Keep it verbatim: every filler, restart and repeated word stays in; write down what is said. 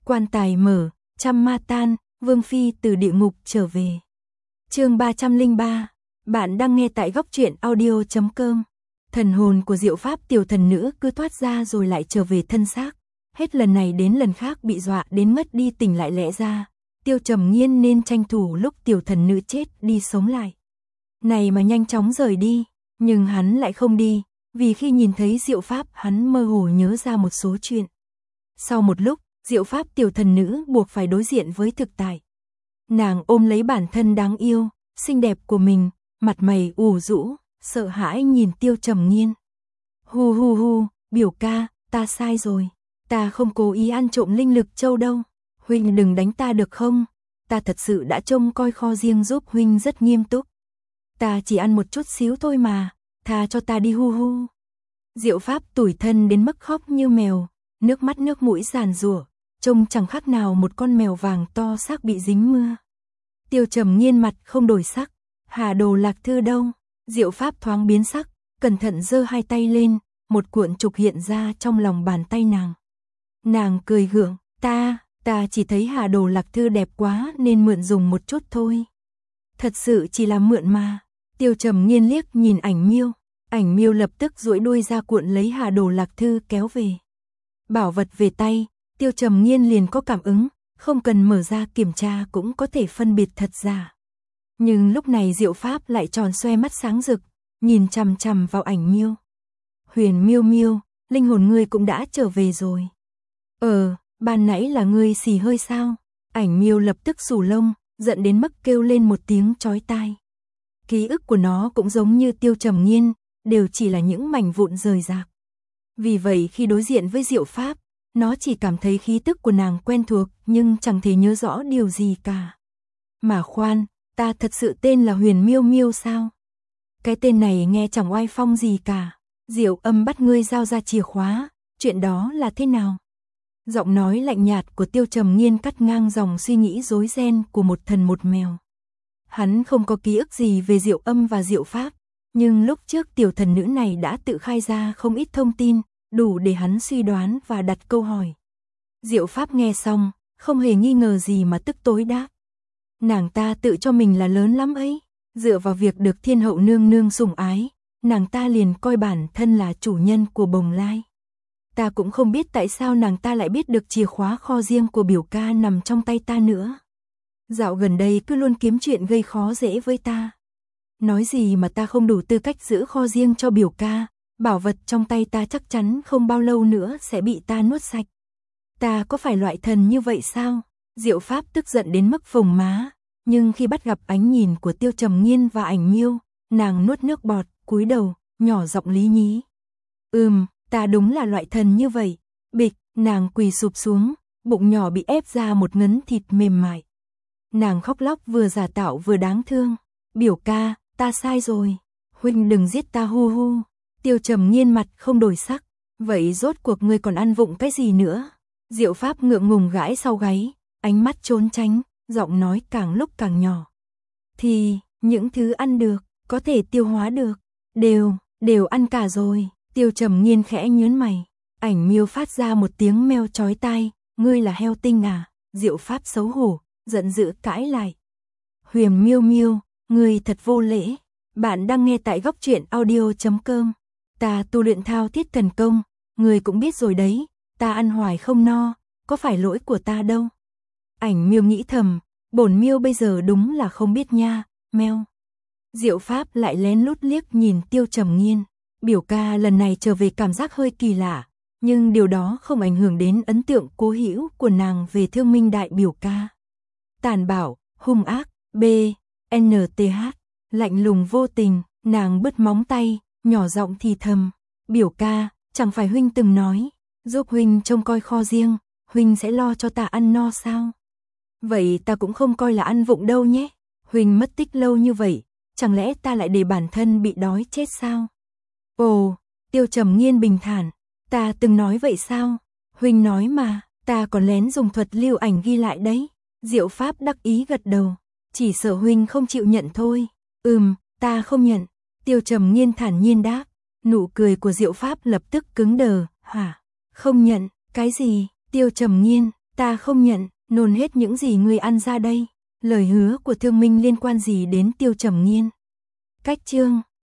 Quan tài mở, trăm ma tan, Vương Phi từ địa ngục trở về. Chương ba trăm lẻ ba, bạn đang nghe tại góc truyện audio chấm com. Thần hồn của Diệu Pháp tiểu thần nữ cứ thoát ra rồi lại trở về thân xác. Hết lần này đến lần khác bị dọa đến ngất đi tỉnh lại lẽ ra. Tiêu Trầm Nghiên nên tranh thủ lúc tiểu thần nữ chết đi sống lại. Này mà nhanh chóng rời đi, nhưng hắn lại không đi, vì khi nhìn thấy Diệu Pháp hắn mơ hồ nhớ ra một số chuyện. Sau một lúc, Diệu Pháp tiểu thần nữ buộc phải đối diện với thực tại. Nàng ôm lấy bản thân đáng yêu, xinh đẹp của mình, mặt mày ủ rũ, sợ hãi nhìn Tiêu Trầm Nghiên. Hu hu hu, biểu ca, ta sai rồi, ta không cố ý ăn trộm linh lực châu đâu, huynh đừng đánh ta được không, ta thật sự đã trông coi kho riêng giúp huynh rất nghiêm túc. Ta chỉ ăn một chút xíu thôi mà, tha cho ta đi hu hu. Diệu Pháp tủi thân đến mức khóc như mèo, nước mắt nước mũi giàn giụa, trông chẳng khác nào một con mèo vàng to xác bị dính mưa. Tiêu Trầm Nghiên mặt không đổi sắc, Hà Đồ Lạc Thư đâu? Diệu Pháp thoáng biến sắc, cẩn thận giơ hai tay lên, một cuộn trục hiện ra trong lòng bàn tay nàng. Nàng cười gượng, ta, ta chỉ thấy Hà Đồ Lạc Thư đẹp quá nên mượn dùng một chút thôi. Thật sự chỉ là mượn mà. Tiêu Trầm Nghiên liếc nhìn Ảnh Miêu, Ảnh Miêu lập tức duỗi đuôi ra cuộn lấy Hà Đồ Lạc Thư kéo về. Bảo vật về tay, Tiêu Trầm Nghiên liền có cảm ứng, không cần mở ra kiểm tra cũng có thể phân biệt thật giả. Nhưng lúc này Diệu Pháp lại tròn xoe mắt sáng rực, nhìn chằm chằm vào Ảnh Miêu. Huyền Miêu Miêu, linh hồn ngươi cũng đã trở về rồi. Ờ, ban nãy là ngươi xì hơi sao? Ảnh Miêu lập tức xù lông, giận đến mức kêu lên một tiếng chói tai. Ký ức của nó cũng giống như Tiêu Trầm Nghiên, đều chỉ là những mảnh vụn rời rạc. Vì vậy khi đối diện với Diệu Pháp, nó chỉ cảm thấy khí tức của nàng quen thuộc nhưng chẳng thể nhớ rõ điều gì cả. Mà khoan, ta thật sự tên là Huyền Miêu Miêu sao? Cái tên này nghe chẳng oai phong gì cả. Diệu Âm bắt ngươi giao ra chìa khóa, chuyện đó là thế nào? Giọng nói lạnh nhạt của Tiêu Trầm Nghiên cắt ngang dòng suy nghĩ rối ren của một thần một mèo. Hắn không có ký ức gì về Diệu Âm và Diệu Pháp, nhưng lúc trước tiểu thần nữ này đã tự khai ra không ít thông tin, đủ để hắn suy đoán và đặt câu hỏi. Diệu Pháp nghe xong, không hề nghi ngờ gì mà tức tối đáp. Nàng ta tự cho mình là lớn lắm ấy, dựa vào việc được thiên hậu nương nương sủng ái, nàng ta liền coi bản thân là chủ nhân của bồng lai. Ta cũng không biết tại sao nàng ta lại biết được chìa khóa kho riêng của biểu ca nằm trong tay ta nữa. Dạo gần đây cứ luôn kiếm chuyện gây khó dễ với ta. Nói gì mà ta không đủ tư cách giữ kho riêng cho biểu ca, bảo vật trong tay ta chắc chắn không bao lâu nữa sẽ bị ta nuốt sạch. Ta có phải loại thần như vậy sao? Diệu Pháp tức giận đến mức phồng má, nhưng khi bắt gặp ánh nhìn của Tiêu Trầm Nghiên và Ảnh Miêu, nàng nuốt nước bọt, cúi đầu, nhỏ giọng lý nhí. Ừm, ta đúng là loại thần như vậy. Bịch, nàng quỳ sụp xuống, bụng nhỏ bị ép ra một ngấn thịt mềm mại. Nàng khóc lóc vừa giả tạo vừa đáng thương. Biểu ca, ta sai rồi. Huynh đừng giết ta hu hu. Tiêu Trầm Nghiên mặt không đổi sắc. Vậy rốt cuộc ngươi còn ăn vụng cái gì nữa? Diệu Pháp ngượng ngùng gãi sau gáy, ánh mắt trốn tránh, giọng nói càng lúc càng nhỏ. Thì, những thứ ăn được, có thể tiêu hóa được, đều, đều ăn cả rồi. Tiêu Trầm Nghiên khẽ nhướng mày. Ảnh Miêu phát ra một tiếng meo chói tai, ngươi là heo tinh à? Diệu Pháp xấu hổ, giận dữ cãi lại. Huyền Miêu Miêu, ngươi thật vô lễ. Bạn đang nghe tại góc truyện audio chấm com. Ta tu luyện thao thiết thần công, ngươi cũng biết rồi đấy, ta ăn hoài không no, có phải lỗi của ta đâu. Ảnh Miêu nghĩ thầm, bổn Miêu bây giờ đúng là không biết nha, meo. Diệu Pháp lại lén lút liếc nhìn Tiêu Trầm Nghiên. Biểu ca lần này trở về cảm giác hơi kỳ lạ, nhưng điều đó không ảnh hưởng đến ấn tượng cố hữu của nàng về Thương Minh đại biểu ca. Tàn bạo, hung ác, B, N T H, lạnh lùng vô tình, nàng bứt móng tay, nhỏ giọng thì thầm. Biểu ca, chẳng phải huynh từng nói, giúp huynh trông coi kho riêng, huynh sẽ lo cho ta ăn no sao? Vậy ta cũng không coi là ăn vụng đâu nhé. Huynh mất tích lâu như vậy, chẳng lẽ ta lại để bản thân bị đói chết sao? Ồ, Tiêu Trầm Nghiên bình thản, ta từng nói vậy sao? Huynh nói mà, ta còn lén dùng thuật lưu ảnh ghi lại đấy. Diệu Pháp đắc ý gật đầu, chỉ sợ huynh không chịu nhận thôi. Ừm, ta không nhận. Tiêu Trầm Nghiên thản nhiên đáp. Nụ cười của Diệu Pháp lập tức cứng đờ. Hả? Không nhận? Cái gì? Tiêu Trầm Nghiên, Ta không nhận, nôn hết những gì ngươi ăn ra đây. Lời hứa của Thương Minh liên quan gì đến Tiêu Trầm Nghiên? Cách chương